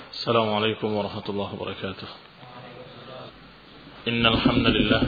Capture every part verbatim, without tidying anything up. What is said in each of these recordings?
السلام عليكم ورحمة الله وبركاته. إن الحمد لله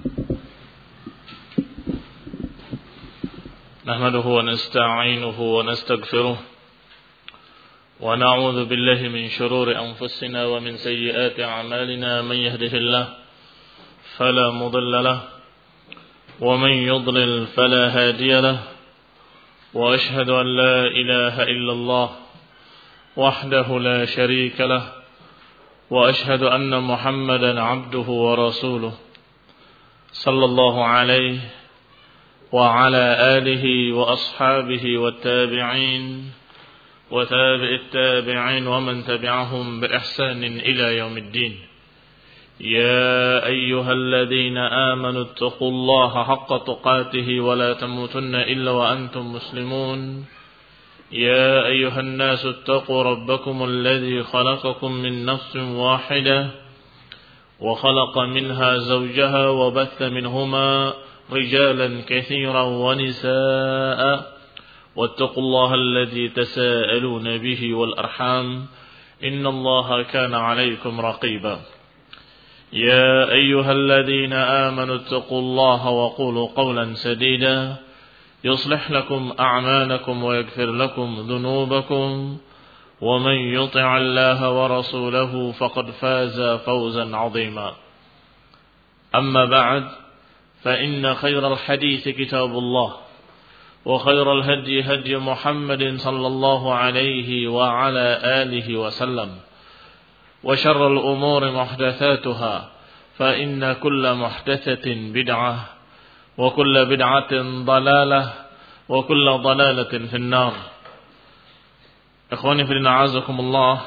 نحمده ونستعينه ونستغفره ونعوذ بالله من شرور أنفسنا ومن سيئات أعمالنا. من يهده الله فلا مضل له ومن يضلل فلا هادي له وأشهد أن لا إله إلا الله وحده لا شريك له وأشهد أن محمدا عبده ورسوله صلى الله عليه وعلى آله وأصحابه والتابعين وتابع التابعين ومن تبعهم بإحسان إلى يوم الدين. يا أيها الذين آمنوا اتقوا الله حق تقاته ولا تموتن إلا وأنتم مسلمون. يا أيها الناس اتقوا ربكم الذي خلقكم من نفس واحدة وخلق منها زوجها وبث منهما رجالا كثيرا ونساء واتقوا الله الذي تساءلون به والأرحام إن الله كان عليكم رقيبا. يا أيها الذين آمنوا اتقوا الله وقولوا قولا سديدا يصلح لكم أعمالكم ويغفر لكم ذنوبكم ومن يطع الله ورسوله فقد فاز فوزا عظيما. أما بعد فإن خير الحديث كتاب الله وخير الهدي هدي محمد صلى الله عليه وعلى آله وسلم وشر الأمور محدثاتها فإن كل محدثة بدعة وكل بدعة ضلالة وكل ضلالة في النار. Ikhwani fillah a'azakumullah.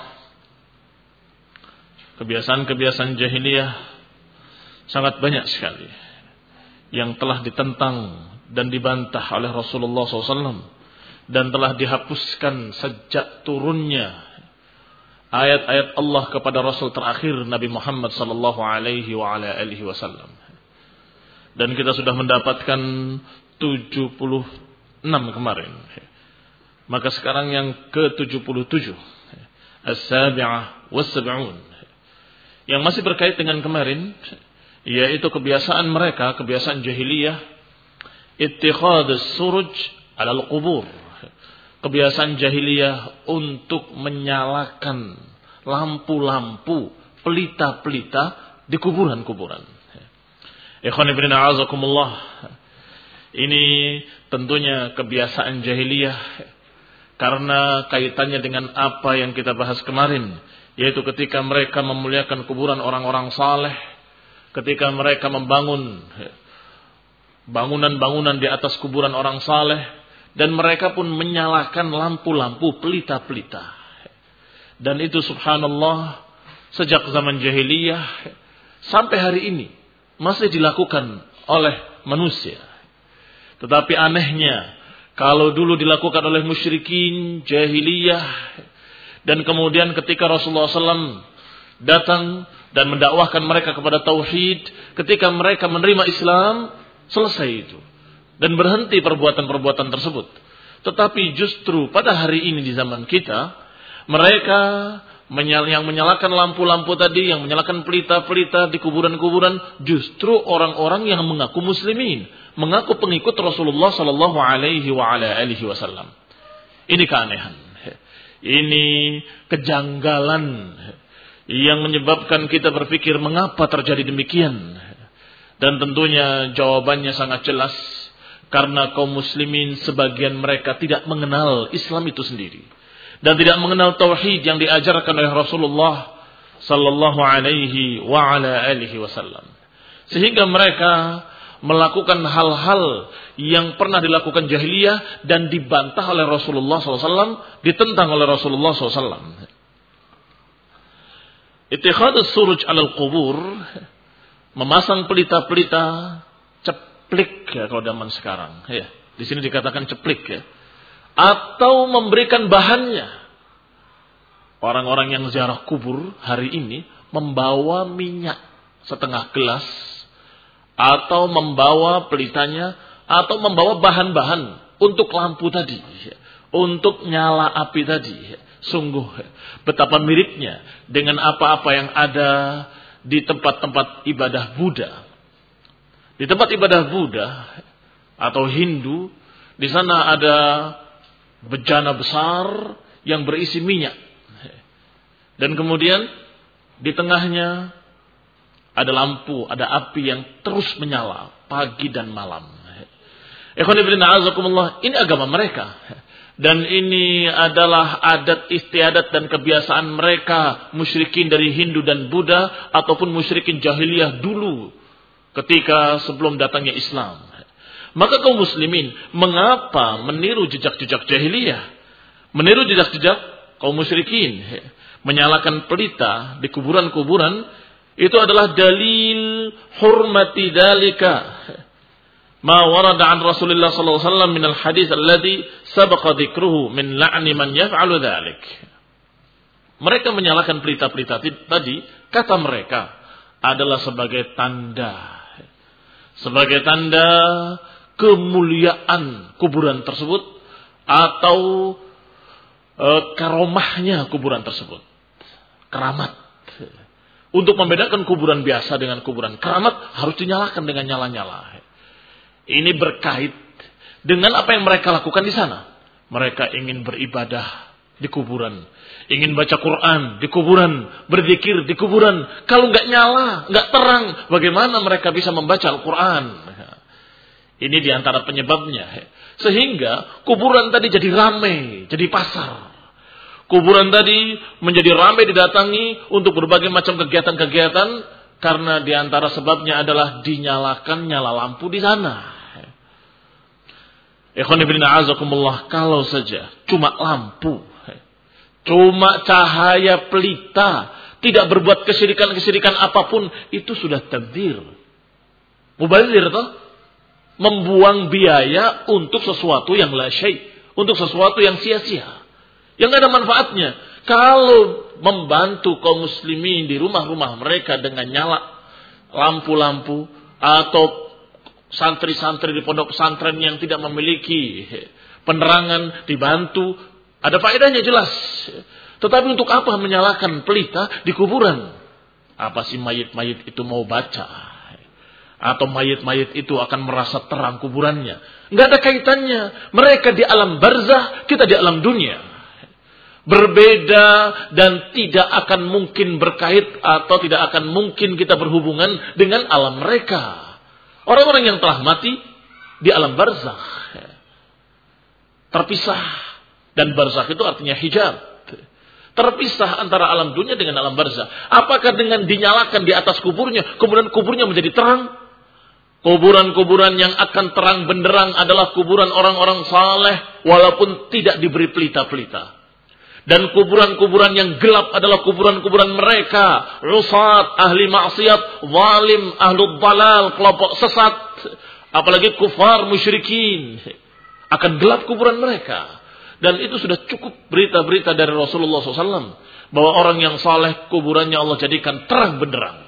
Kebiasaan-kebiasaan jahiliyah sangat banyak sekali yang telah ditentang dan dibantah oleh Rasulullah shallallahu alaihi wasallam dan telah dihapuskan sejak turunnya ayat-ayat Allah kepada Rasul terakhir Nabi Muhammad sallallahu alaihi wa ala alihi wasallam. Dan kita sudah mendapatkan tujuh puluh enam kemarin. Maka sekarang yang ke tujuh puluh tujuh, As-Sabi'ah was-Sab'un, yang masih berkait dengan kemarin, yaitu kebiasaan mereka, kebiasaan jahiliyah, ittikhadus suruj 'alal qubur. Kebiasaan jahiliyah untuk menyalakan lampu-lampu, pelita-pelita di kuburan-kuburan. Ikhwan ibn a'azakumullah. Ini tentunya kebiasaan jahiliyah karena kaitannya dengan apa yang kita bahas kemarin, yaitu ketika mereka memuliakan kuburan orang-orang saleh, ketika mereka membangun bangunan-bangunan di atas kuburan orang saleh, dan mereka pun menyalakan lampu-lampu, pelita-pelita. Dan itu subhanallah sejak zaman jahiliyah sampai hari ini masih dilakukan oleh manusia. Tetapi anehnya, kalau dulu dilakukan oleh musyrikin jahiliyah, dan kemudian ketika Rasulullah shallallahu alaihi wasallam datang dan mendakwahkan mereka kepada tauhid, ketika mereka menerima Islam, selesai itu dan berhenti perbuatan-perbuatan tersebut. Tetapi justru pada hari ini di zaman kita, mereka yang menyalakan lampu-lampu tadi, yang menyalakan pelita-pelita di kuburan-kuburan, justru orang-orang yang mengaku muslimin, mengaku pengikut Rasulullah sallallahu alaihi wa ala alihi wasallam. Ini keanehan. Ini kejanggalan yang menyebabkan kita berpikir mengapa terjadi demikian. Dan tentunya jawabannya sangat jelas, karena kaum muslimin sebagian mereka tidak mengenal Islam itu sendiri dan tidak mengenal tauhid yang diajarkan oleh Rasulullah sallallahu alaihi wa ala alihi wasallam. Sehingga mereka melakukan hal-hal yang pernah dilakukan jahiliyah dan dibantah oleh Rasulullah sallallahu alaihi wasallam, ditentang oleh Rasulullah sallallahu alaihi wasallam. Ittikhadus suruj 'alal qubur, memasang pelita-pelita, ceplik ya kalau zaman sekarang. Ya, di sini dikatakan ceplik ya. Atau memberikan bahannya. Orang-orang yang ziarah kubur hari ini membawa minyak setengah gelas, atau membawa pelitanya, atau membawa bahan-bahan untuk lampu tadi, untuk nyala api tadi. Sungguh betapa miripnya dengan apa-apa yang ada di tempat-tempat ibadah Buddha. Di tempat ibadah Buddha atau Hindu, di sana ada bejana besar yang berisi minyak. Dan kemudian di tengahnya ada lampu, ada api yang terus menyala pagi dan malam. Ikhwan fillah azakumullah, ini agama mereka. Dan ini adalah adat istiadat dan kebiasaan mereka musyrikin dari Hindu dan Buddha ataupun musyrikin jahiliyah dulu ketika sebelum datangnya Islam. Maka kaum muslimin mengapa meniru jejak-jejak jahiliyah? Meniru jejak-jejak kaum musyrikin, menyalakan pelita di kuburan-kuburan, itu adalah dalil hurmati dalika ma warada an Rasulullah sallallahu alaihi wasallam min al-hadis alladhi sabaqa dzikruhu min la'ni man yaf'alu dzalik. Mereka menyalakan pelita-pelita tadi, kata mereka, adalah sebagai tanda sebagai tanda kemuliaan kuburan tersebut atau e, karomahnya kuburan tersebut. Keramat. Untuk membedakan kuburan biasa dengan kuburan keramat harus dinyalakan dengan nyala-nyala. Ini berkait dengan apa yang mereka lakukan di sana. Mereka ingin beribadah di kuburan, ingin baca Quran di kuburan, berzikir di kuburan. Kalau nggak nyala, nggak terang, bagaimana mereka bisa membaca Al-Quran? Ini diantara penyebabnya. Sehingga kuburan tadi jadi ramai, jadi pasar. Kuburan tadi menjadi ramai didatangi untuk berbagai macam kegiatan-kegiatan karena diantara sebabnya adalah dinyalakan nyala lampu di sana. Ikhwan fillah azakumullah, kalau saja cuma lampu, cuma cahaya pelita, tidak berbuat kesyirikan-kesyirikan apapun, itu sudah tabdzir. Mubadzir toh? Membuang biaya untuk sesuatu yang la syai', untuk sesuatu yang sia-sia, yang tidak ada manfaatnya. Kalau membantu kaum muslimin di rumah-rumah mereka dengan nyala lampu-lampu atau santri-santri di pondok pesantren yang tidak memiliki penerangan dibantu, ada faedahnya jelas. Tetapi untuk apa menyalakan pelita di kuburan? Apa sih mayit-mayit itu mau baca? Atau mayit-mayit itu akan merasa terang kuburannya? Enggak ada kaitannya. Mereka di alam barzah, kita di alam dunia. Berbeda dan tidak akan mungkin berkait atau tidak akan mungkin kita berhubungan dengan alam mereka. Orang-orang yang telah mati di alam barzakh terpisah, dan barzakh itu artinya hijab. Terpisah antara alam dunia dengan alam barzakh. Apakah dengan dinyalakan di atas kuburnya, kemudian kuburnya menjadi terang? Kuburan-kuburan yang akan terang benderang adalah kuburan orang-orang saleh walaupun tidak diberi pelita-pelita. Dan kuburan-kuburan yang gelap adalah kuburan-kuburan mereka, rusat, ahli maksiat, zalim, ahlul dalal, kelompok sesat, apalagi kufar, musyrikin. Akan gelap kuburan mereka. Dan itu sudah cukup berita-berita dari Rasulullah shallallahu alaihi wasallam bahwa orang yang saleh kuburannya Allah jadikan terang benderang.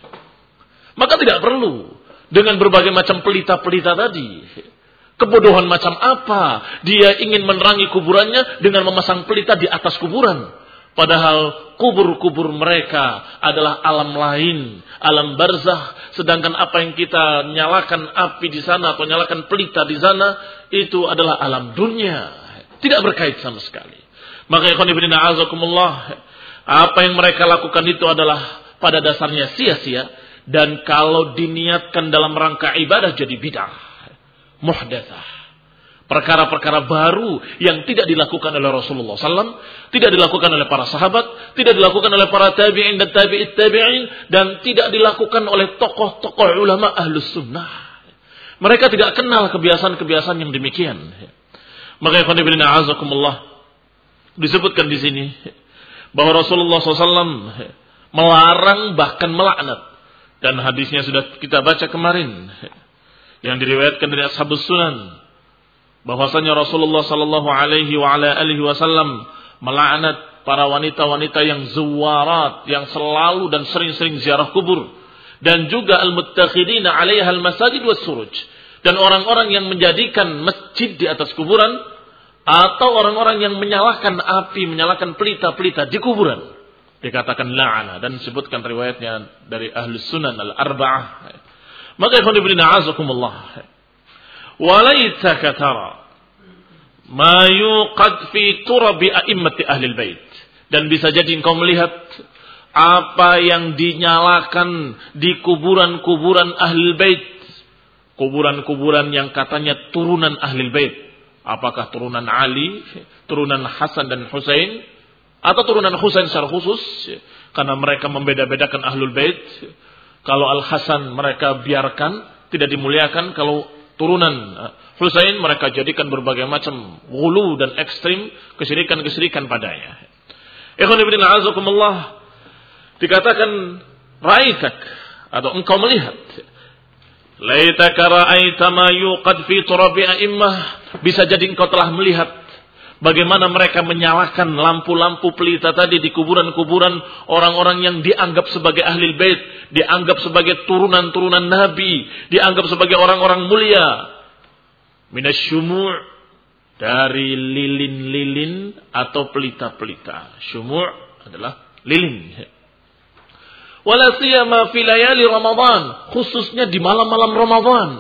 Maka tidak perlu dengan berbagai macam pelita-pelita tadi. Kebodohan macam apa dia ingin menerangi kuburannya dengan memasang pelita di atas kuburan. Padahal kubur-kubur mereka adalah alam lain, alam barzakh. Sedangkan apa yang kita nyalakan api di sana atau nyalakan pelita di sana, itu adalah alam dunia. Tidak berkait sama sekali. Maka ikhwan fillah azakumullah, apa yang mereka lakukan itu adalah pada dasarnya sia-sia. Dan kalau diniatkan dalam rangka ibadah jadi bid'ah, muhdatsah. Perkara-perkara baru yang tidak dilakukan oleh Rasulullah shallallahu alaihi wasallam, tidak dilakukan oleh para sahabat, tidak dilakukan oleh para tabi'in dan tabi'it tabi'in, dan tidak dilakukan oleh tokoh-tokoh ulama ahlus sunnah. Mereka tidak kenal kebiasaan-kebiasaan yang demikian. Maka ikhwan fillah azakumullah, disebutkan di sini bahwa Rasulullah shallallahu alaihi wasallam melarang bahkan melaknat. Dan hadisnya sudah kita baca kemarin, yang diriwayatkan dari Ashabus Sunan, bahwasanya Rasulullah sallallahu alaihi wa ala alihi wasallam melaknat para wanita-wanita yang zuwarat, yang selalu dan sering-sering ziarah kubur, dan juga al-muttakhidina 'alaiha al-masajid was-suruj, dan orang-orang yang menjadikan masjid di atas kuburan atau orang-orang yang menyalakan api, menyalakan pelita-pelita di kuburan, dikatakan la'ana, dan disebutkan riwayatnya dari Ahlus Sunan al-Arba'ah. Maka ikhwan fillah a'azakumullah, walaitaka tara ma yuqad fi turabi a'immati ahlil bait, dan bisa jadi engkau melihat apa yang dinyalakan di kuburan-kuburan ahlul bait, kuburan-kuburan yang katanya turunan ahlul bait. Apakah turunan Ali, turunan Hasan dan Husain, atau turunan Husain secara khusus, karena mereka membeda-bedakan ahlul bait. Kalau Al-Hasan mereka biarkan, tidak dimuliakan. Kalau turunan Husain mereka jadikan berbagai macam ghulu dan ekstrim, kesyirikan-kesyirikan padanya. Ikhwan fillah a'azakumullah, dikatakan ra'aitak, atau engkau melihat, laitaka ra'aita ma yuqad fi turabi a'immah, bisa jadi engkau telah melihat bagaimana mereka menyalakan lampu-lampu pelita tadi di kuburan-kuburan orang-orang yang dianggap sebagai ahli bait, dianggap sebagai turunan-turunan Nabi, dianggap sebagai orang-orang mulia. Minasyumu', dari lilin-lilin atau pelita-pelita. Syumu' adalah lilin. Wala siyama fi layali Ramadan, khususnya di malam-malam Ramadan.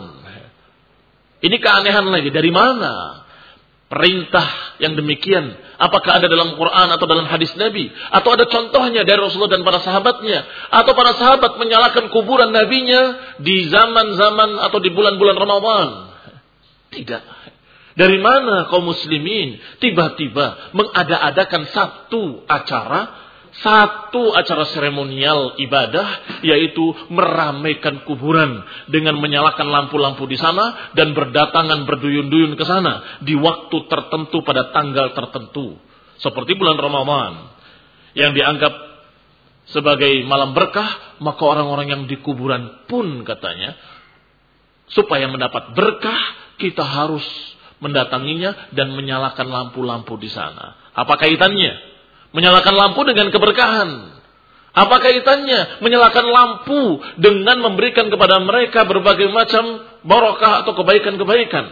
Ini keanehan lagi, dari mana perintah yang demikian? Apakah ada dalam Quran atau dalam hadis Nabi? Atau ada contohnya dari Rasulullah dan para sahabatnya? Atau para sahabat menyalakan kuburan nabinya di zaman-zaman atau di bulan-bulan Ramadan? Tidak. Dari mana kaum muslimin tiba-tiba mengada-adakan satu acara, satu acara seremonial ibadah, yaitu meramaikan kuburan dengan menyalakan lampu-lampu di sana dan berdatangan berduyun-duyun ke sana di waktu tertentu pada tanggal tertentu, seperti bulan Ramadan yang dianggap sebagai malam berkah. Maka orang-orang yang di kuburan pun katanya, supaya mendapat berkah, kita harus mendatanginya dan menyalakan lampu-lampu di sana. Apa kaitannya menyalakan lampu dengan keberkahan? Apa kaitannya menyalakan lampu dengan memberikan kepada mereka berbagai macam barakah atau kebaikan-kebaikan?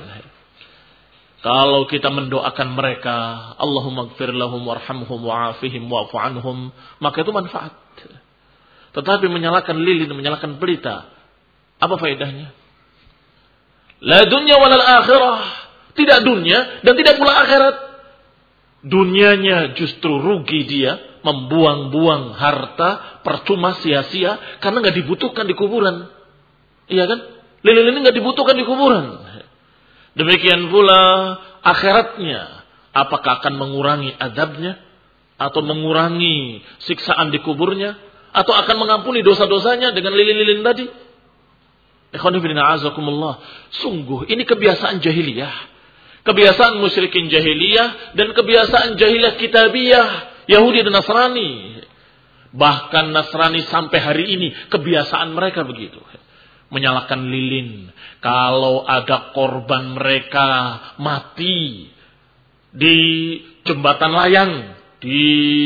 Kalau kita mendoakan mereka, Allahumma ighfir lahum warhamhum wa'afihim wa'fu anhum, maka itu manfaat. Tetapi menyalakan lilin, menyalakan pelita, apa faedahnya? La dunya walal akhirah, tidak dunia dan tidak pula akhirat. Dunianya justru rugi dia, membuang-buang harta, percuma sia-sia, karena nggak dibutuhkan di kuburan. Iya kan? Lilin ini nggak dibutuhkan di kuburan. Demikian pula akhiratnya, apakah akan mengurangi adabnya, atau mengurangi siksaan di kuburnya, atau akan mengampuni dosa-dosanya dengan lilin-lilin tadi? Ikhwan fillah a'azakumullah, sungguh ini kebiasaan jahiliyah. Kebiasaan musyrikin jahiliyah dan kebiasaan jahiliyah kitabiyah, Yahudi dan Nasrani. Bahkan Nasrani sampai hari ini kebiasaan mereka begitu. Menyalakan lilin. Kalau ada korban mereka mati di jembatan layang, di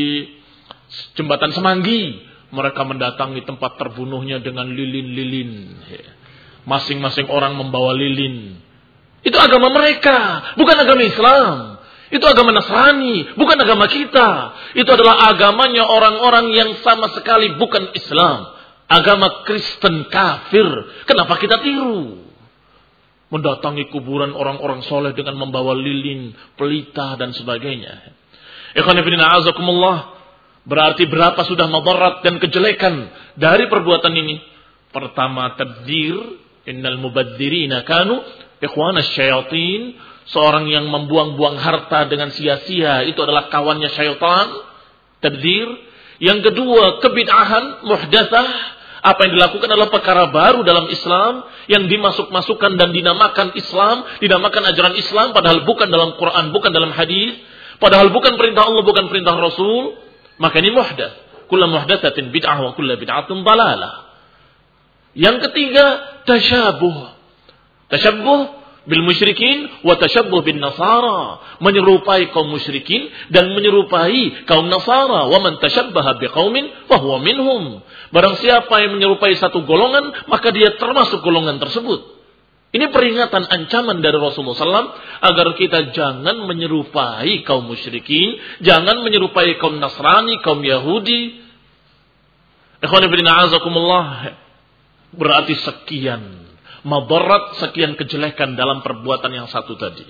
jembatan Semanggi, mereka mendatangi tempat terbunuhnya dengan lilin-lilin. Masing-masing orang membawa lilin. Itu agama mereka, bukan agama Islam. Itu agama Nasrani, bukan agama kita. Itu adalah agamanya orang-orang yang sama sekali bukan Islam. Agama Kristen kafir. Kenapa kita tiru? Mendatangi kuburan orang-orang soleh dengan membawa lilin, pelita dan sebagainya. Ikhwan fillah a'azakumullah, berarti berapa sudah madarat dan kejelekan dari perbuatan ini? Pertama, tabdzir. Innal mubadzirina kanu ikhwana syayatin, seorang yang membuang-buang harta dengan sia-sia itu adalah kawannya syaitan, tabdzir. Yang kedua, kebid'ahan, muhdatsah, apa yang dilakukan adalah perkara baru dalam Islam yang dimasuk-masukkan dan dinamakan Islam, dinamakan ajaran Islam padahal bukan dalam Quran, bukan dalam hadis, padahal bukan perintah Allah, bukan perintah Rasul, maka ini muhdats. Kullu muhdatsatin bid'ah wa kullu bid'atin dhalalah. Yang ketiga, tasyabuh. Tasyabuh bil musyrikin wa tasyabuh bin nasara, menyerupai kaum musyrikin dan menyerupai kaum Nasara. Wa man tashabbaha biqaumin fa huwa minhum. Barang siapa yang menyerupai satu golongan, maka dia termasuk golongan tersebut. Ini peringatan, ancaman dari Rasulullah shallallahu alaihi wasallam agar kita jangan menyerupai kaum musyrikin, jangan menyerupai kaum Nasrani, kaum Yahudi. Ikhwan fillah a'azakumullah. Berarti sekian madarat, sekian kejelekan dalam perbuatan yang satu tadi.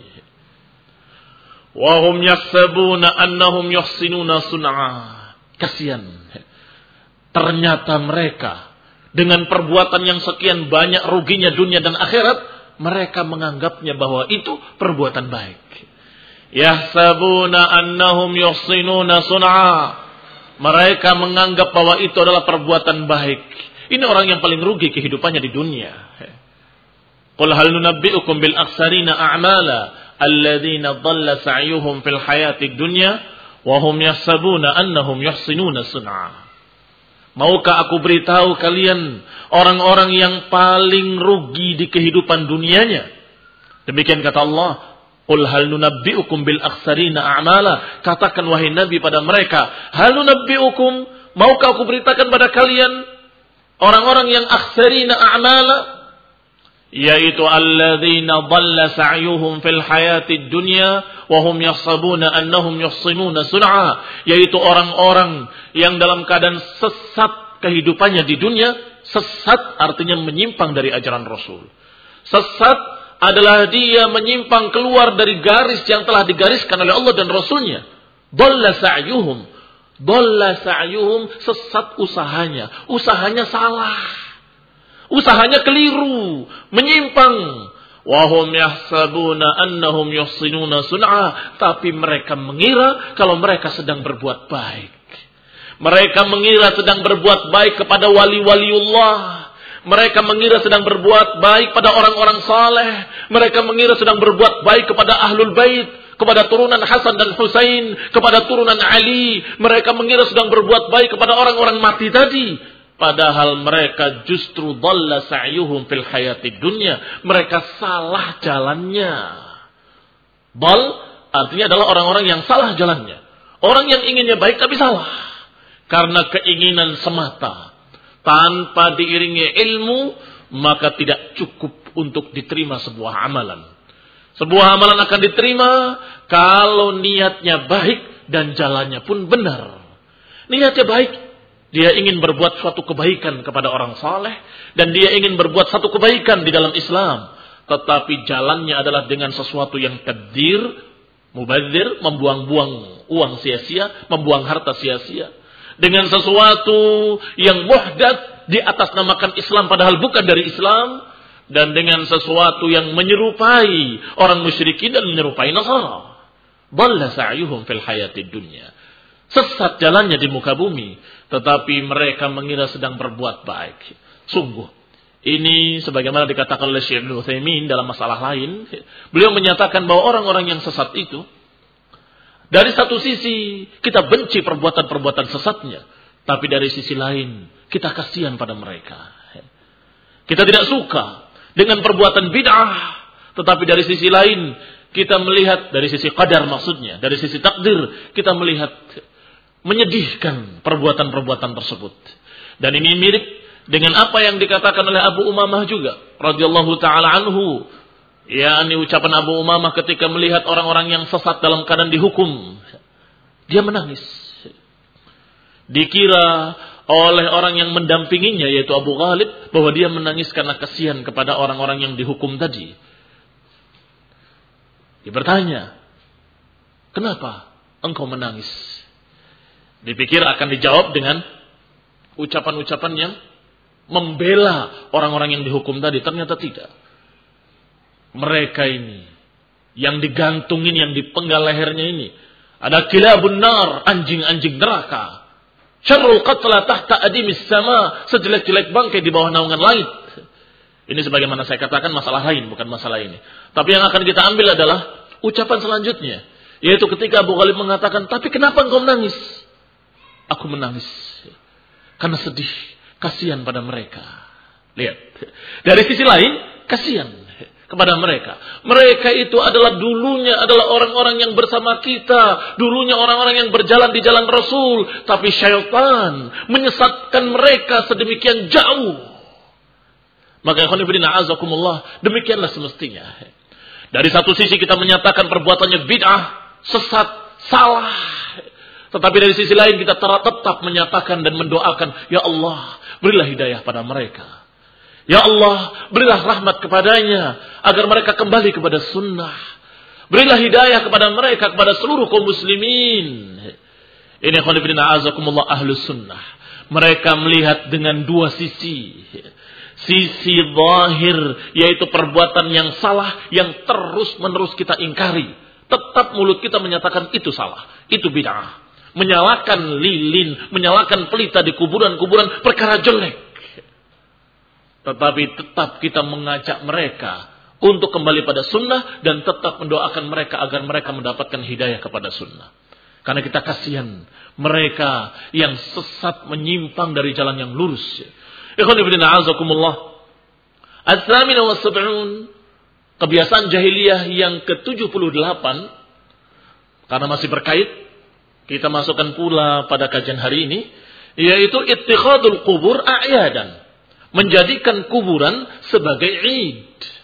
Wa hum yahsabuna annahum yuhsinuna sun'a. Kasihan. Ternyata mereka dengan perbuatan yang sekian banyak ruginya dunia dan akhirat, mereka menganggapnya bahwa itu perbuatan baik. Yahsabuna annahum yuhsinuna sun'a. Mereka menganggap bahwa itu adalah perbuatan baik. Ini orang yang paling rugi kehidupannya di dunia. Qul hal nunabbi'ukum bil akhsarina a'mala alladzina dhalla sa'yuhum fil hayatid dunya wa hum yahsabuna annahum yuhsinuna sun'a. Maukah aku beritahu kalian orang-orang yang paling rugi di kehidupan dunianya? Demikian kata Allah, qul hal nunabbi'ukum bil akhsarina a'mala. Katakan wahai Nabi pada mereka, hal nunabbi'ukum, maukah aku beritakan pada kalian orang-orang yang akhsarina a'mala, yaitu alladzina dhalla sa'yuhum fil hayatid dunya wa hum yahsabuna annahum yuhsinuna sun'a, yaitu orang-orang yang dalam keadaan sesat kehidupannya di dunia. Sesat artinya menyimpang dari ajaran Rasul. Sesat adalah dia menyimpang keluar dari garis yang telah digariskan oleh Allah dan Rasulnya. Dhalla sa'yuhum, dhalla sa'yuhum, sesat usahanya, usahanya salah. Usahanya keliru, menyimpang. Wahum yahsabuna annahum yuhsinuna sun'a, tapi mereka mengira kalau mereka sedang berbuat baik. Mereka mengira sedang berbuat baik kepada wali-waliullah. Mereka mengira sedang berbuat baik pada orang-orang saleh. Mereka mengira sedang berbuat baik kepada ahlul bait, kepada turunan Hasan dan Husain, kepada turunan Ali. Mereka mengira sedang berbuat baik kepada orang-orang mati tadi. Padahal mereka justru dhalla sa'yuhum fil hayatid dunya. Mereka salah jalannya. Dhal artinya adalah orang-orang yang salah jalannya. Orang yang inginnya baik tapi salah. Karena keinginan semata. Tanpa diiringi ilmu, maka tidak cukup untuk diterima sebuah amalan. Sebuah amalan akan diterima kalau niatnya baik dan jalannya pun benar. Niatnya baik, dia ingin berbuat suatu kebaikan kepada orang saleh, dan dia ingin berbuat satu kebaikan di dalam Islam. Tetapi jalannya adalah dengan sesuatu yang kedir, mubadzir, membuang-buang uang sia-sia, membuang harta sia-sia. Dengan sesuatu yang muhdath, di atas namakan Islam padahal bukan dari Islam. Dan dengan sesuatu yang menyerupai orang musyrikin dan menyerupai Nasara. Dhalla sa'yuhum fil hayatid dunya. Sesat jalannya di muka bumi, tetapi mereka mengira sedang berbuat baik. Sungguh, ini sebagaimana dikatakan oleh Syekh Ibnu Utsaimin dalam masalah lain, beliau menyatakan bahwa orang-orang yang sesat itu, dari satu sisi kita benci perbuatan-perbuatan sesatnya, tapi dari sisi lain kita kasihan pada mereka. Kita tidak suka dengan perbuatan bid'ah, tetapi dari sisi lain kita melihat, dari sisi qadar maksudnya, dari sisi takdir, kita melihat menyedihkan perbuatan-perbuatan tersebut. Dan ini mirip dengan apa yang dikatakan oleh Abu Umamah juga radhiyallahu taala anhu. Ya, ini ucapan Abu Umamah ketika melihat orang-orang yang sesat dalam keadaan dihukum. Dia menangis. Dikira oleh orang yang mendampinginya yaitu Abu Ghalib bahwa dia menangis karena kasihan kepada orang-orang yang dihukum tadi. Dia bertanya, "Kenapa engkau menangis?" Dipikir akan dijawab dengan ucapan-ucapan yang membela orang-orang yang dihukum tadi. Ternyata tidak. Mereka ini yang digantungin, yang dipenggal lehernya ini, ada kilabun nar, anjing-anjing neraka. Syarrul qatla tahta adimis sama, sejelek-jelek bangkai di bawah naungan langit. Ini sebagaimana saya katakan masalah lain, bukan masalah ini. Tapi yang akan kita ambil adalah ucapan selanjutnya, yaitu ketika Abu Ghalib mengatakan, "Tapi kenapa engkau menangis?" "Aku menangis karena sedih, kasihan pada mereka." Lihat, dari sisi lain kasihan kepada mereka. Mereka itu adalah dulunya adalah orang-orang yang bersama kita. Dulunya orang-orang yang berjalan di jalan Rasul. Tapi syaitan menyesatkan mereka sedemikian jauh. Maka ikhwan fillah azakumullah, demikianlah semestinya. Dari satu sisi kita menyatakan perbuatannya bid'ah, sesat, salah. Tetapi dari sisi lain kita tetap menyatakan dan mendoakan, ya Allah, berilah hidayah pada mereka. Ya Allah, berilah rahmat kepadanya agar mereka kembali kepada sunnah. Berilah hidayah kepada mereka, kepada seluruh kaum muslimin. Ini ikhwan fillah azakumullah ahlus sunnah. Mereka melihat dengan dua sisi. Sisi zahir, yaitu perbuatan yang salah, yang terus-menerus kita ingkari. Tetap mulut kita menyatakan itu salah, itu bid'ah. Menyalakan lilin, menyalakan pelita di kuburan-kuburan, perkara jelek. Tetapi tetap kita mengajak mereka untuk kembali pada sunnah, dan tetap mendoakan mereka agar mereka mendapatkan hidayah kepada sunnah. Karena kita kasihan mereka yang sesat, menyimpang dari jalan yang lurus. Ikhwan fillah azakumullah. As-samin wa sab'un, kebiasaan jahiliyah yang ke tujuh puluh delapan, karena masih berkait, kita masukkan pula pada kajian hari ini, yaitu ittikhadul qubur a'yadan, menjadikan kuburan sebagai Id.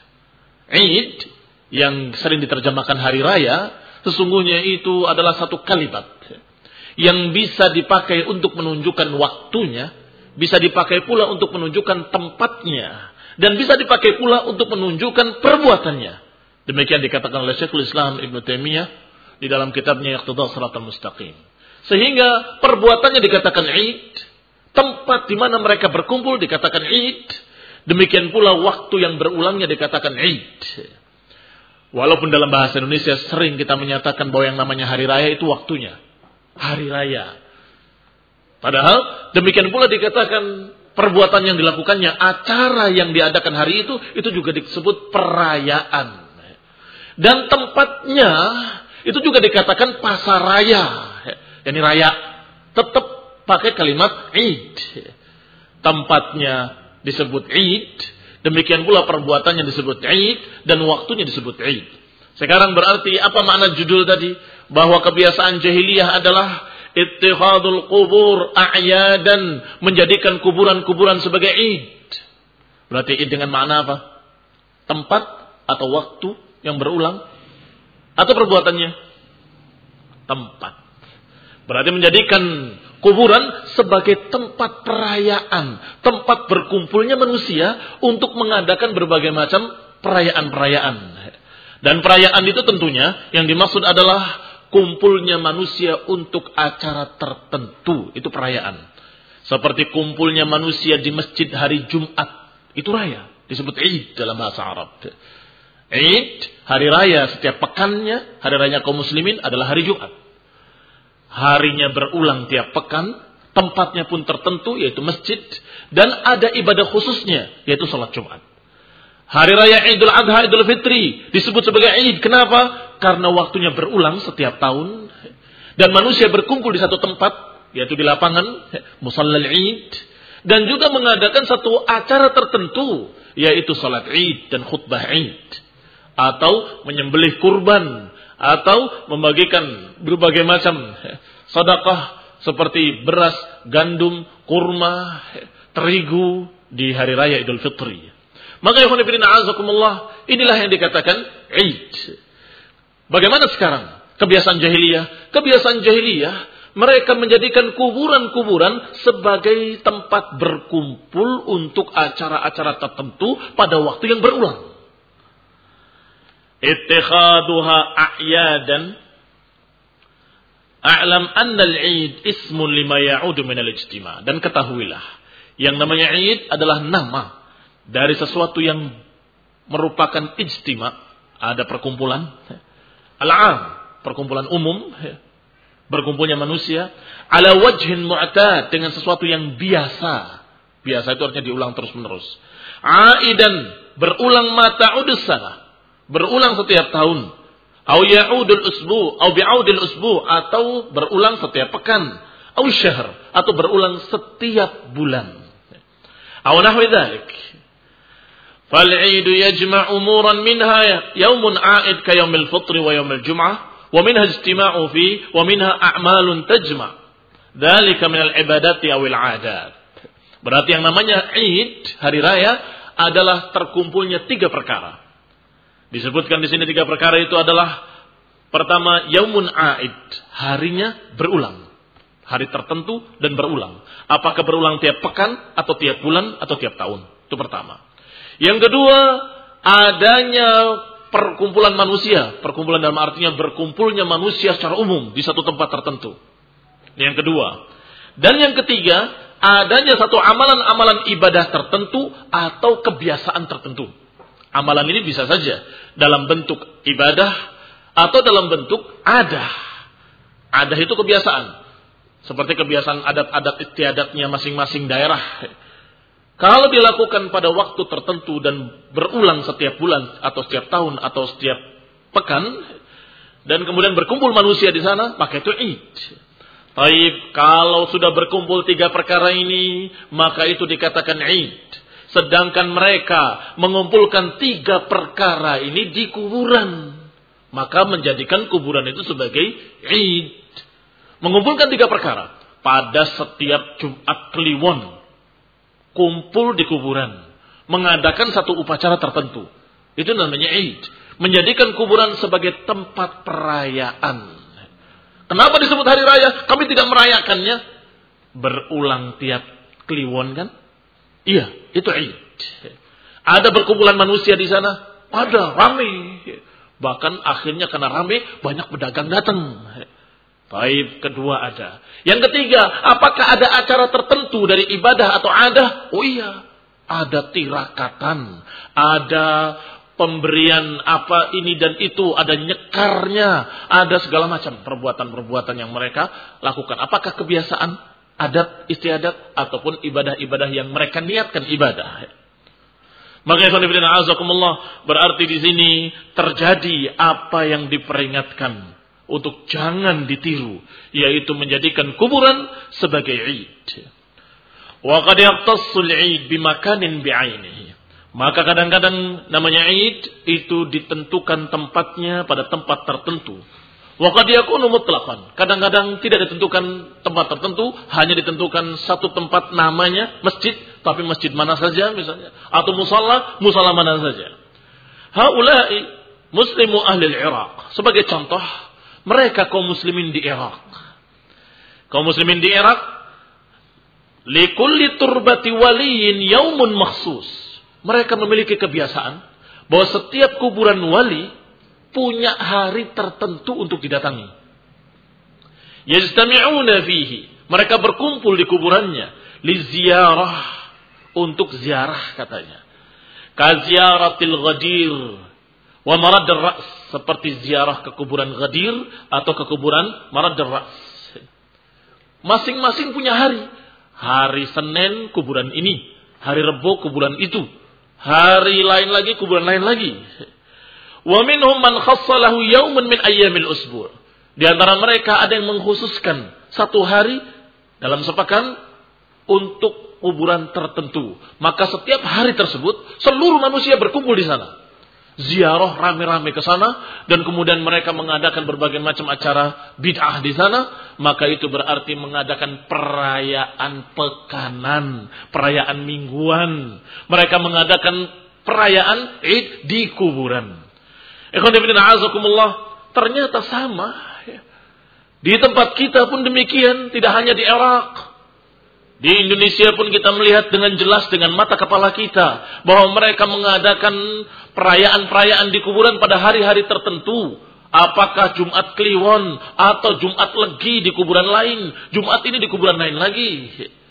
Id yang sering diterjemahkan hari raya, sesungguhnya itu adalah satu kalimat yang bisa dipakai untuk menunjukkan waktunya, bisa dipakai pula untuk menunjukkan tempatnya, dan bisa dipakai pula untuk menunjukkan perbuatannya. Demikian dikatakan oleh Syekhul Islam Ibnu Taimiyah di dalam kitabnya Iqtidaa Shiratal Mustaqim. Sehingga perbuatannya dikatakan Id, tempat di mana mereka berkumpul dikatakan Id, demikian pula waktu yang berulangnya dikatakan Id. Walaupun dalam bahasa Indonesia sering kita menyatakan bahwa yang namanya hari raya itu waktunya hari raya. Padahal demikian pula dikatakan perbuatan yang dilakukannya, acara yang diadakan hari itu, itu juga disebut perayaan. Dan tempatnya itu juga dikatakan pasar raya. Yani raya. Tetap pakai kalimat Id. Tempatnya disebut Id. Demikian pula perbuatannya disebut Id. Dan waktunya disebut Id. Sekarang berarti apa makna judul tadi? Bahwa kebiasaan jahiliyah adalah ittikhadul qubur a'yadan, menjadikan kuburan-kuburan sebagai Id. Berarti Id dengan makna apa? Tempat atau waktu yang berulang, atau perbuatannya? Tempat. Berarti menjadikan kuburan sebagai tempat perayaan, tempat berkumpulnya manusia untuk mengadakan berbagai macam perayaan-perayaan. Dan perayaan itu tentunya yang dimaksud adalah kumpulnya manusia untuk acara tertentu, itu perayaan. Seperti kumpulnya manusia di masjid hari Jumat, itu raya, disebut Id dalam bahasa Arab. Id, hari raya setiap pekannya, hari raya kaum muslimin adalah hari Jumat. Harinya berulang tiap pekan, tempatnya pun tertentu, yaitu masjid, dan ada ibadah khususnya, yaitu salat Jumat. Hari raya Idul Adha, Idul Fitri disebut sebagai Id. Kenapa? Karena waktunya berulang setiap tahun, dan manusia berkumpul di satu tempat, yaitu di lapangan Musallal Id, dan juga mengadakan satu acara tertentu, yaitu salat Id dan khutbah Id, atau menyembelih kurban, atau membagikan berbagai macam sedekah seperti beras, gandum, kurma, terigu di hari raya Idul Fitri. Maka ya azakumullah, inilah yang dikatakan Id. Bagaimana sekarang kebiasaan jahiliyah? Kebiasaan jahiliyah, mereka menjadikan kuburan-kuburan sebagai tempat berkumpul untuk acara-acara tertentu pada waktu yang berulang. Ittikhaduha a'yadan. A'lam anna al-'id ismun lima ya'udu min al-ijtima'. Dan ketahuilah, yang namanya Id adalah nama dari sesuatu yang merupakan ijtima', ada perkumpulan, al-'am, perkumpulan umum, berkumpulnya manusia, ala wajhin mu'tad, dengan sesuatu yang biasa. Biasa itu artinya diulang terus-menerus. Aidan, berulang mata'udus sana, berulang setiap tahun. Au ya'udul usbu, au bi'audil usbu, atau berulang setiap pekan. Au syahr, atau berulang setiap bulan. Au nahwi dzalik. فالعيد يجمع أمورا منها يوم عائد كيوم الفطر ويوم الجمعة ومنها اجتماع فيه ومنها أعمال تجمع ذلك من العبادات أو العادات. Berarti yang namanya Id, hari raya, adalah terkumpulnya tiga perkara. Disebutkan di sini tiga perkara itu adalah pertama, yaumun aid, harinya berulang. Hari tertentu dan berulang. Apakah berulang tiap pekan atau tiap bulan atau tiap tahun? Itu pertama. Yang kedua, adanya perkumpulan manusia. Perkumpulan dalam artinya berkumpulnya manusia secara umum di satu tempat tertentu. Yang kedua. Dan yang ketiga, adanya satu amalan-amalan ibadah tertentu atau kebiasaan tertentu. Amalan ini bisa saja dalam bentuk ibadah atau dalam bentuk adah. Adah itu kebiasaan. Seperti kebiasaan adat-adat istiadatnya masing-masing daerah. Kalau dilakukan pada waktu tertentu dan berulang setiap bulan atau setiap tahun atau setiap pekan, dan kemudian berkumpul manusia di sana, maka itu Id. Taib, kalau sudah berkumpul tiga perkara ini, maka itu dikatakan Id. Sedangkan mereka mengumpulkan tiga perkara ini di kuburan, maka menjadikan kuburan itu sebagai Id. Mengumpulkan tiga perkara pada setiap Jumat Kliwon, kumpul di kuburan, mengadakan satu upacara tertentu. Itu namanya Id. Menjadikan kuburan sebagai tempat perayaan. Kenapa disebut hari raya? Kami tidak merayakannya. Berulang tiap Kliwon kan? Iya, itu Id. Ada berkumpulan manusia di sana? Ada, ramai. Bahkan akhirnya karena ramai, banyak pedagang datang. Baik, kedua ada. Yang ketiga, apakah ada acara tertentu dari ibadah atau adah? Oh iya, ada tirakatan, ada pemberian apa ini dan itu, ada nyekarnya, ada segala macam perbuatan-perbuatan yang mereka lakukan. Apakah kebiasaan, adat, istiadat, ataupun ibadah-ibadah yang mereka niatkan ibadah? Maka berarti di sini terjadi apa yang diperingatkan untuk jangan ditiru, yaitu menjadikan kuburan sebagai Id. Wa qad yaqtassul Id bimakanin bi'ainihi. Maka kadang-kadang namanya Id itu ditentukan tempatnya pada tempat tertentu. Wa qad yakunu mutlaqan. Kadang-kadang tidak ditentukan tempat tertentu, hanya ditentukan satu tempat namanya masjid, tapi masjid mana saja misalnya, atau musalla, musalla mana saja. Haula'i muslimu ahli al-Iraq. Sebagai contoh, mereka kaum muslimin di Irak. Kaum muslimin di Irak, likulli turbati waliyin yaumun makhsus. Mereka memiliki kebiasaan bahwa setiap kuburan wali punya hari tertentu untuk didatangi. Yajtami'una fihi. Mereka berkumpul di kuburannya liziarah, untuk ziarah katanya. Kaziaratil Ghadir wa Marad ar-Ra's, seperti ziarah ke kuburan Ghadir atau ke kuburan Marad ar-Ra's. Masing-masing punya hari. Hari Senin kuburan ini, hari Rebo kuburan itu, hari lain lagi kuburan lain lagi. Wa minhum man khassalahu yauman min ayyamil usbu'. Di antara mereka ada yang mengkhususkan satu hari dalam sepekan untuk kuburan tertentu. Maka setiap hari tersebut seluruh manusia berkumpul di sana. Ziarah rame-rame ke sana, dan kemudian mereka mengadakan berbagai macam acara bid'ah di sana, maka itu berarti mengadakan perayaan pekanan, perayaan mingguan. Mereka mengadakan perayaan Id di kuburan. Ikhwan fillah a'azakumullah, ternyata sama. Di tempat kita pun demikian, tidak hanya di Irak. Di Indonesia pun kita melihat dengan jelas dengan mata kepala kita bahwa mereka mengadakan perayaan-perayaan di kuburan pada hari-hari tertentu. Apakah Jumat Kliwon atau Jumat Legi di kuburan lain, Jumat ini di kuburan lain lagi.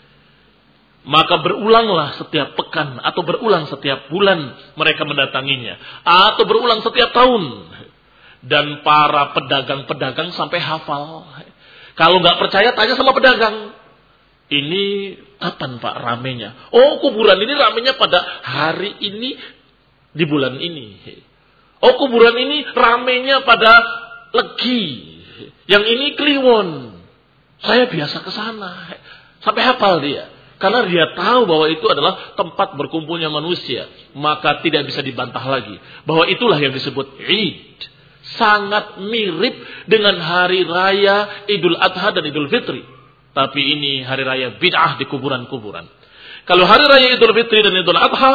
Maka berulanglah setiap pekan atau berulang setiap bulan mereka mendatanginya, atau berulang setiap tahun. Dan para pedagang-pedagang sampai hafal. Kalau nggak percaya tanya sama pedagang. Ini kapan Pak ramenya? Oh, kuburan ini ramenya pada hari ini di bulan ini. Oh, kuburan ini ramenya pada Legi. Yang ini Kliwon. Saya biasa ke sana. Sampai hafal dia. Karena dia tahu bahwa itu adalah tempat berkumpulnya manusia. Maka tidak bisa dibantah lagi bahwa itulah yang disebut Id. Sangat mirip dengan hari raya Idul Adha dan Idul Fitri. Tapi ini hari raya bid'ah di kuburan-kuburan. Kalau hari raya Idul Fitri dan Idul Adha,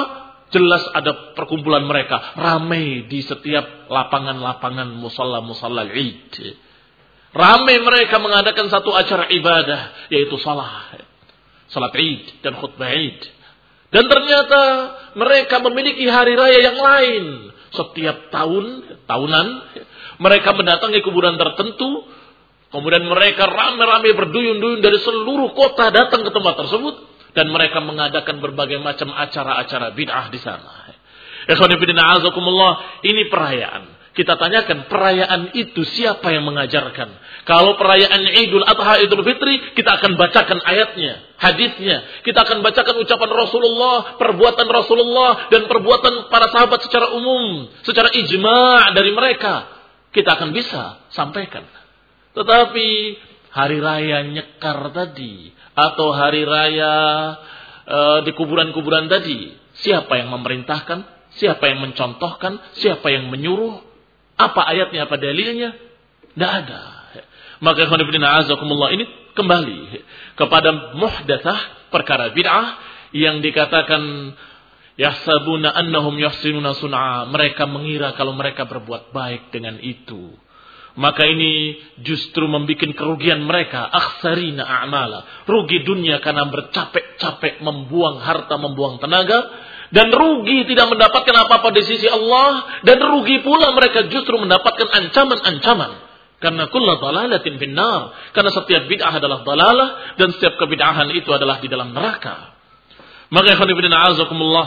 Jelas ada perkumpulan mereka. Ramai di setiap lapangan-lapangan musalla-musalla Id. Ramai mereka mengadakan satu acara ibadah. Yaitu salat. Salat Id dan khutbah Id. Dan ternyata mereka memiliki hari raya yang lain. Setiap tahun, tahunan. Mereka mendatangi kuburan tertentu. Kemudian mereka ramai-ramai berduyun-duyun dari seluruh kota datang ke tempat tersebut. Dan mereka mengadakan berbagai macam acara-acara bid'ah di sana. Ikhwan fillah azakumullah, ini perayaan. Kita tanyakan, perayaan itu siapa yang mengajarkan? Kalau perayaan Idul Adha, Idul Fitri, kita akan bacakan ayatnya, hadisnya. Kita akan bacakan ucapan Rasulullah, perbuatan Rasulullah, dan perbuatan para sahabat secara umum. Secara ijma' dari mereka. Kita akan bisa sampaikan. Tetapi hari raya nyekar tadi, atau hari raya e, di kuburan-kuburan tadi, siapa yang memerintahkan, siapa yang mencontohkan, siapa yang menyuruh, apa ayatnya, apa dalilnya? Tidak ada. Maka azakumullah, ini kembali kepada muhdatsah, perkara bid'ah yang dikatakan yahsabuna annahum yuhsinuna sun'a. Mereka mengira kalau mereka berbuat baik dengan itu. Maka ini justru membuat kerugian mereka. Akhsarina a'mala. Rugi dunia karena bercapek-capek membuang harta, membuang tenaga. Dan rugi tidak mendapatkan apa-apa di sisi Allah. Dan rugi pula mereka justru mendapatkan ancaman-ancaman. Karena kullu dhalalatin finnar. Karena setiap bid'ah adalah dhalalah. Dan setiap kebid'ahan itu adalah di dalam neraka. Maka ikhwan fillah azakumullah,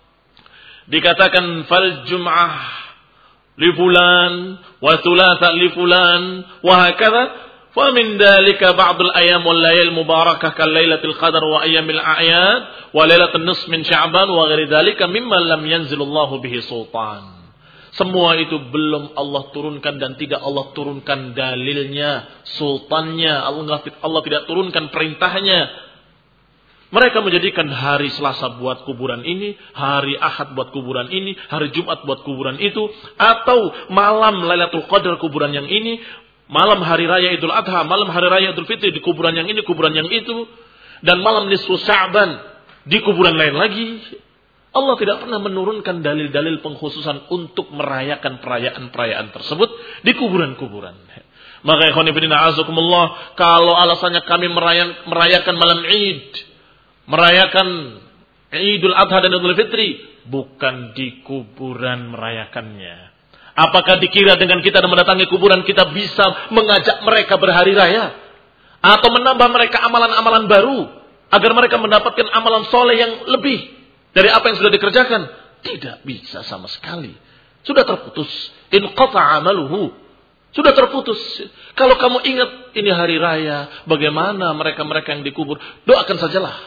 dikatakan fal jum'ah li fulan wa thulatha li fulan wa hakadha, fa min dalika ba'd al ayyam wal layal mubarakah kal lailatul qadar wa ayyamil a'yad wa lailatul nisf min sya'ban wa ghairi dalika mimma lam yanzilullahu bihi sultan. Semua itu belum Allah turunkan dan tidak Allah turunkan dalilnya, sultannya. Allah, Allah tidak turunkan perintahnya. Mereka menjadikan hari Selasa buat kuburan ini, hari Ahad buat kuburan ini, hari Jumat buat kuburan itu, atau malam Lailatul Qadar kuburan yang ini, malam hari raya Idul Adha, malam hari raya Idul Fitri di kuburan yang ini, kuburan yang itu, dan malam nisfu Sya'ban di kuburan lain lagi. Allah tidak pernah menurunkan dalil-dalil pengkhususan untuk merayakan perayaan-perayaan tersebut di kuburan-kuburan. Maka ikhwan fillah azakumullah, kalau alasannya kami merayakan malam Id, merayakan Idul Adha dan Idul Fitri, bukan di kuburan merayakannya. Apakah dikira dengan kita mendatangi kuburan kita bisa mengajak mereka berhari raya? Atau menambah mereka amalan-amalan baru agar mereka mendapatkan amalan soleh yang lebih dari apa yang sudah dikerjakan? Tidak bisa sama sekali. Sudah terputus. Inqata'a amaluhu. Sudah terputus. Kalau kamu ingat ini hari raya, bagaimana mereka-mereka yang dikubur, doakan sajalah.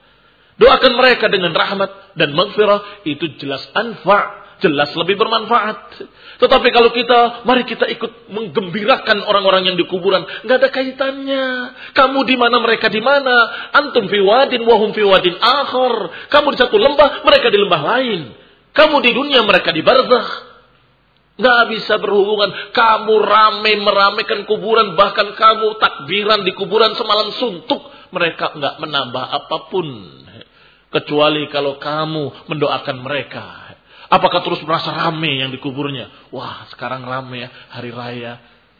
Doakan mereka dengan rahmat dan maghfirah, itu jelas anfa', jelas lebih bermanfaat. Tetapi kalau kita, mari kita ikut menggembirakan orang-orang yang di kuburan, enggak ada kaitannya. Kamu di mana, mereka di mana? Antum fi wadin wa hum fi wadin akhar. Kamu di satu lembah, mereka di lembah lain. Kamu di dunia, mereka di barzakh. Nggak bisa berhubungan. Kamu rame meramaikan kuburan, bahkan kamu takbiran di kuburan semalam suntuk, mereka nggak menambah apapun kecuali kalau kamu mendoakan mereka. Apakah terus merasa rame yang di kuburnya? Wah, sekarang rame ya, hari raya.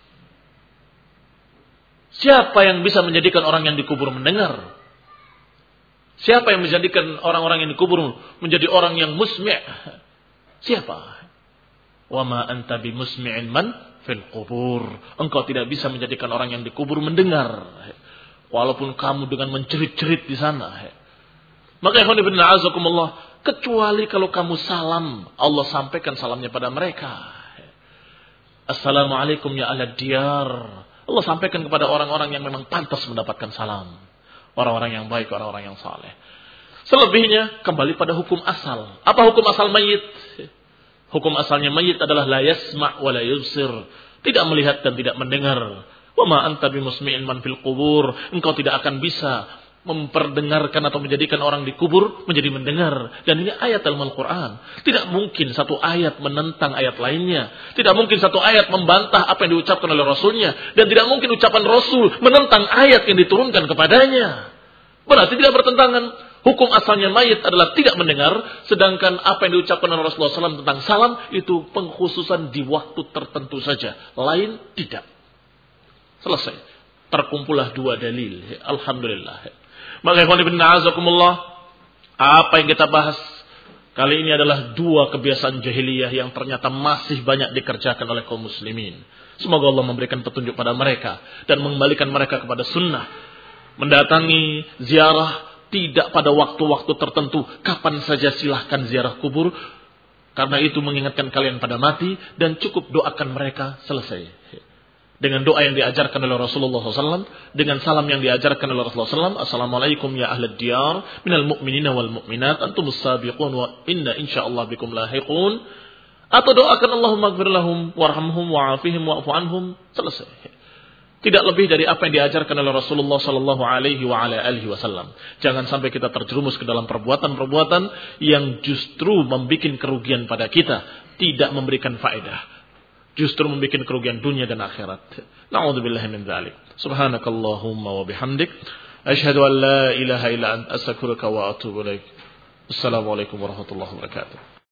Siapa yang bisa menjadikan orang yang dikubur mendengar? Siapa yang menjadikan orang-orang yang dikubur menjadi orang yang musmi'? Siapa? Wa ma anta bimusmi'in man fil qubur. Engkau tidak bisa menjadikan orang yang dikubur mendengar, walaupun kamu dengan mencerit-cerit di sana. Maka ikhwan fillah azakumullah, kecuali kalau kamu salam, Allah sampaikan salamnya pada mereka. Assalamualaikum ya ahla diyar. Allah sampaikan kepada orang-orang yang memang pantas mendapatkan salam. Orang-orang yang baik, orang-orang yang saleh. Selebihnya kembali pada hukum asal. Apa hukum asal mayit? Hukum asalnya mayit adalah la yasma' wa la yubsir. Tidak melihat dan tidak mendengar. Wa ma anta bimusmi'in man fil qubur. Engkau tidak akan bisa memperdengarkan atau menjadikan orang di kubur menjadi mendengar. Dan ini ayat Al-Quran. Tidak mungkin satu ayat menentang ayat lainnya. Tidak mungkin satu ayat membantah apa yang diucapkan oleh Rasulnya. Dan tidak mungkin ucapan Rasul menentang ayat yang diturunkan kepadanya. Berarti tidak bertentangan. Hukum asalnya mayit adalah tidak mendengar, sedangkan apa yang diucapkan oleh Rasulullah shallallahu alaihi wasallam tentang salam itu pengkhususan di waktu tertentu saja, lain tidak. Selesai. Terkumpullah dua dalil. Alhamdulillah. Maka ikhwan ibn a'azakumullah, apa yang kita bahas kali ini adalah dua kebiasaan jahiliyah yang ternyata masih banyak dikerjakan oleh kaum muslimin. Semoga Allah memberikan petunjuk pada mereka dan mengembalikan mereka kepada sunnah. Mendatangi ziarah tidak pada waktu-waktu tertentu. Kapan saja silahkan ziarah kubur. Karena itu mengingatkan kalian pada mati. Dan cukup doakan mereka, selesai. Dengan doa yang diajarkan oleh Rasulullah shallallahu alaihi wasallam. Dengan salam yang diajarkan oleh Rasulullah shallallahu alaihi wasallam. Assalamualaikum ya ahlad diyar. Minal mu'minina wal mu'minat. Antumus sabiqun wa inna insya'allah bikum lahiqun. Atau doakan Allahumma gfir lahum warhamhum wa'afihim wa'fu anhum. Selesai. Tidak lebih dari apa yang diajarkan oleh Rasulullah sallallahu alaihi wa ala alihi wasallam. Jangan sampai kita terjerumus ke dalam perbuatan-perbuatan yang justru membuat kerugian pada kita, tidak memberikan faedah. Justru membuat kerugian dunia dan akhirat. Na'udzubillahi min dzalik. Subhanakallahumma wa bihamdik, asyhadu an la ilaha illa anta astaghfiruka wa atubu ilaik. Assalamualaikum warahmatullahi wabarakatuh.